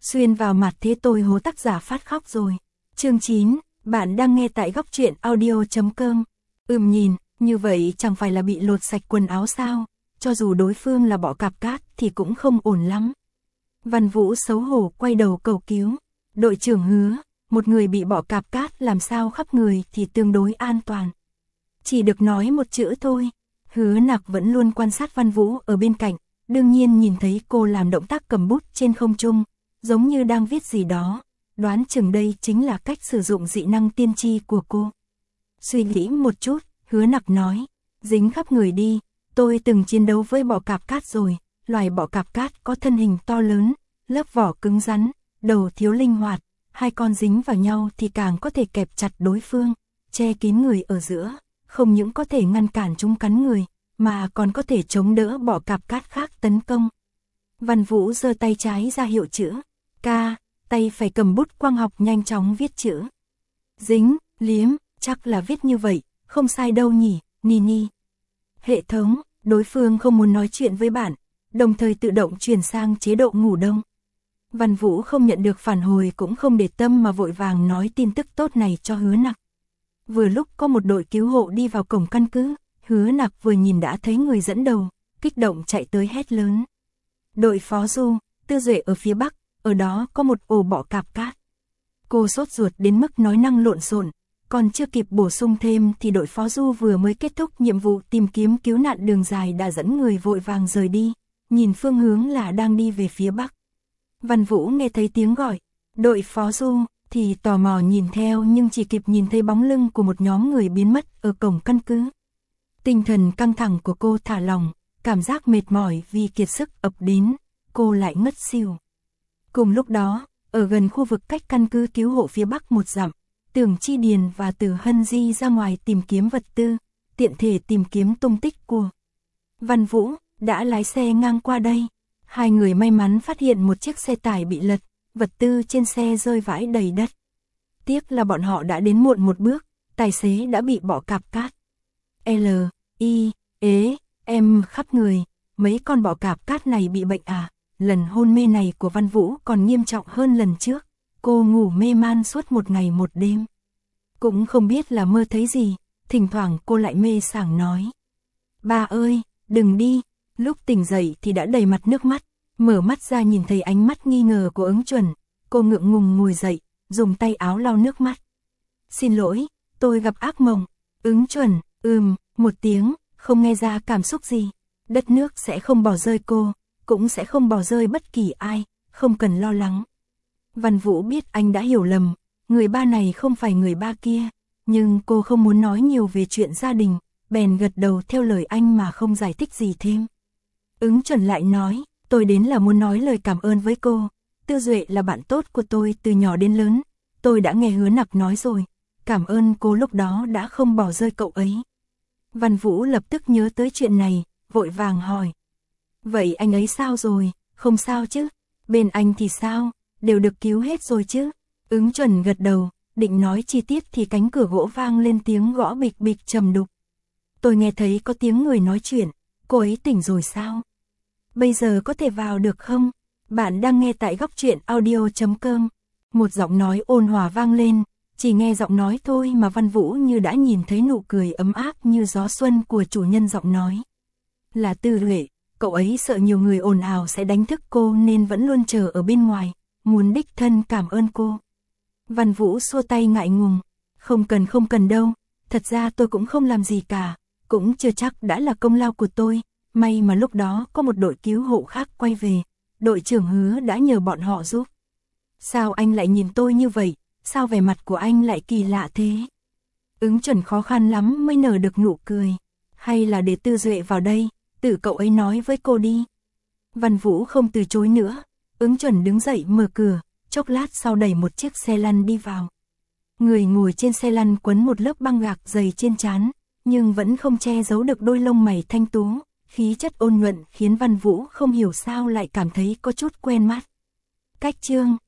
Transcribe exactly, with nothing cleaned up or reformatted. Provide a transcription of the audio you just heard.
xuyên vào mặt thế tôi hố tác giả phát khóc rồi. Chương chín, bạn đang nghe tại góc truyện audio chấm com. Ừm nhìn, như vậy chẳng phải là bị lột sạch quần áo sao, cho dù đối phương là bọ cạp cát thì cũng không ổn lắm. Văn Vũ xấu hổ quay đầu cầu cứu. Đội trưởng Hứa, một người bị bọ cạp cát làm sao khắp người thì tương đối an toàn. Chỉ được nói một chữ thôi. Hứa Nặc vẫn luôn quan sát Văn Vũ ở bên cạnh, đương nhiên nhìn thấy cô làm động tác cầm bút trên không trung, giống như đang viết gì đó, đoán chừng đây chính là cách sử dụng dị năng tiên tri của cô. Suy nghĩ một chút, Hứa Nặc nói, dính khắp người đi, tôi từng chiến đấu với bọ cạp cát rồi, loài bọ cạp cát có thân hình to lớn, lớp vỏ cứng rắn, đầu thiếu linh hoạt, hai con dính vào nhau thì càng có thể kẹp chặt đối phương, che kín người ở giữa, không những có thể ngăn cản chúng cắn người, mà còn có thể chống đỡ bọ cạp cát khác tấn công. Văn Vũ giơ tay trái ra hiệu chữ K, tay phải cầm bút quang học nhanh chóng viết chữ. Dính, liếm, chắc là viết như vậy, không sai đâu nhỉ, Nini. Hệ thống, đối phương không muốn nói chuyện với bạn, đồng thời tự động chuyển sang chế độ ngủ đông. Văn Vũ không nhận được phản hồi cũng không để tâm mà vội vàng nói tin tức tốt này cho Hứa Nặc. Vừa lúc có một đội cứu hộ đi vào cổng căn cứ, Hứa Nặc vừa nhìn đã thấy người dẫn đầu, kích động chạy tới hét lớn. Đội Phó Du, Tư Duệ ở phía bắc, ở đó có một ổ bọ cạp cát. Cô sốt ruột đến mức nói năng lộn xộn, còn chưa kịp bổ sung thêm thì đội Phó Du vừa mới kết thúc nhiệm vụ tìm kiếm cứu nạn đường dài đã dẫn người vội vàng rời đi, nhìn phương hướng là đang đi về phía bắc. Văn Vũ nghe thấy tiếng gọi, đội Phó Du, thì tò mò nhìn theo nhưng chỉ kịp nhìn thấy bóng lưng của một nhóm người biến mất ở cổng căn cứ. Tinh thần căng thẳng của cô thả lỏng, cảm giác mệt mỏi vì kiệt sức ập đến, cô lại ngất xỉu. Cùng lúc đó, ở gần khu vực cách căn cứ cứu hộ phía bắc một dặm, Tưởng Chi Điền và Từ Hân Di ra ngoài tìm kiếm vật tư, tiện thể tìm kiếm tung tích của Văn Vũ, đã lái xe ngang qua đây. Hai người may mắn phát hiện một chiếc xe tải bị lật, vật tư trên xe rơi vãi đầy đất. Tiếc là bọn họ đã đến muộn một bước, tài xế đã bị bọ cạp cát. L, I, ế, em khắp người, mấy con bọ cạp cát này bị bệnh à? Lần hôn mê này của Văn Vũ còn nghiêm trọng hơn lần trước, cô ngủ mê man suốt một ngày một đêm. Cũng không biết là mơ thấy gì, thỉnh thoảng cô lại mê sảng nói. Ba ơi, đừng đi, lúc tỉnh dậy thì đã đầy mặt nước mắt, mở mắt ra nhìn thấy ánh mắt nghi ngờ của Ứng Chuẩn, cô ngượng ngùng ngồi dậy, dùng tay áo lau nước mắt. Xin lỗi, tôi gặp ác mộng. Ứng Chuẩn, ừm, một tiếng, không nghe ra cảm xúc gì. Đất nước sẽ không bỏ rơi cô, cũng sẽ không bỏ rơi bất kỳ ai, không cần lo lắng. Văn Vũ biết anh đã hiểu lầm, người ba này không phải người ba kia, nhưng cô không muốn nói nhiều về chuyện gia đình, bèn gật đầu theo lời anh mà không giải thích gì thêm. Ứng Chuẩn lại nói, tôi đến là muốn nói lời cảm ơn với cô, Tư Duệ là bạn tốt của tôi từ nhỏ đến lớn, tôi đã nghe Hứa Nặc nói rồi, cảm ơn cô lúc đó đã không bỏ rơi cậu ấy. Văn Vũ lập tức nhớ tới chuyện này, vội vàng hỏi. Vậy anh ấy sao rồi, không sao chứ, bên anh thì sao, đều được cứu hết rồi chứ? Ứng Chuẩn gật đầu, định nói chi tiết thì cánh cửa gỗ vang lên tiếng gõ bịch bịch trầm đục. Tôi nghe thấy có tiếng người nói chuyện, cô ấy tỉnh rồi sao? Bây giờ có thể vào được không? Bạn đang nghe tại góc truyện audio chấm com. Một giọng nói ôn hòa vang lên, chỉ nghe giọng nói thôi mà Văn Vũ như đã nhìn thấy nụ cười ấm áp như gió xuân của chủ nhân giọng nói. Là Tư Huệ, cậu ấy sợ nhiều người ồn ào sẽ đánh thức cô nên vẫn luôn chờ ở bên ngoài, muốn đích thân cảm ơn cô. Văn Vũ xua tay ngại ngùng, không cần không cần đâu, thật ra tôi cũng không làm gì cả, cũng chưa chắc đã là công lao của tôi, may mà lúc đó có một đội cứu hộ khác quay về, đội trưởng Hứa đã nhờ bọn họ giúp. Sao anh lại nhìn tôi như vậy, sao vẻ mặt của anh lại kỳ lạ thế? Ứng Chuẩn khó khăn lắm mới nở được nụ cười, hay là để Tư Duệ vào đây, tự cậu ấy nói với cô đi. Văn Vũ không từ chối nữa, Ứng Chuẩn đứng dậy mở cửa, chốc lát sau đẩy một chiếc xe lăn đi vào. Người ngồi trên xe lăn quấn một lớp băng gạc dày trên trán, nhưng vẫn không che giấu được đôi lông mày thanh tú, khí chất ôn nhuận khiến Văn Vũ không hiểu sao lại cảm thấy có chút quen mắt. Cách chương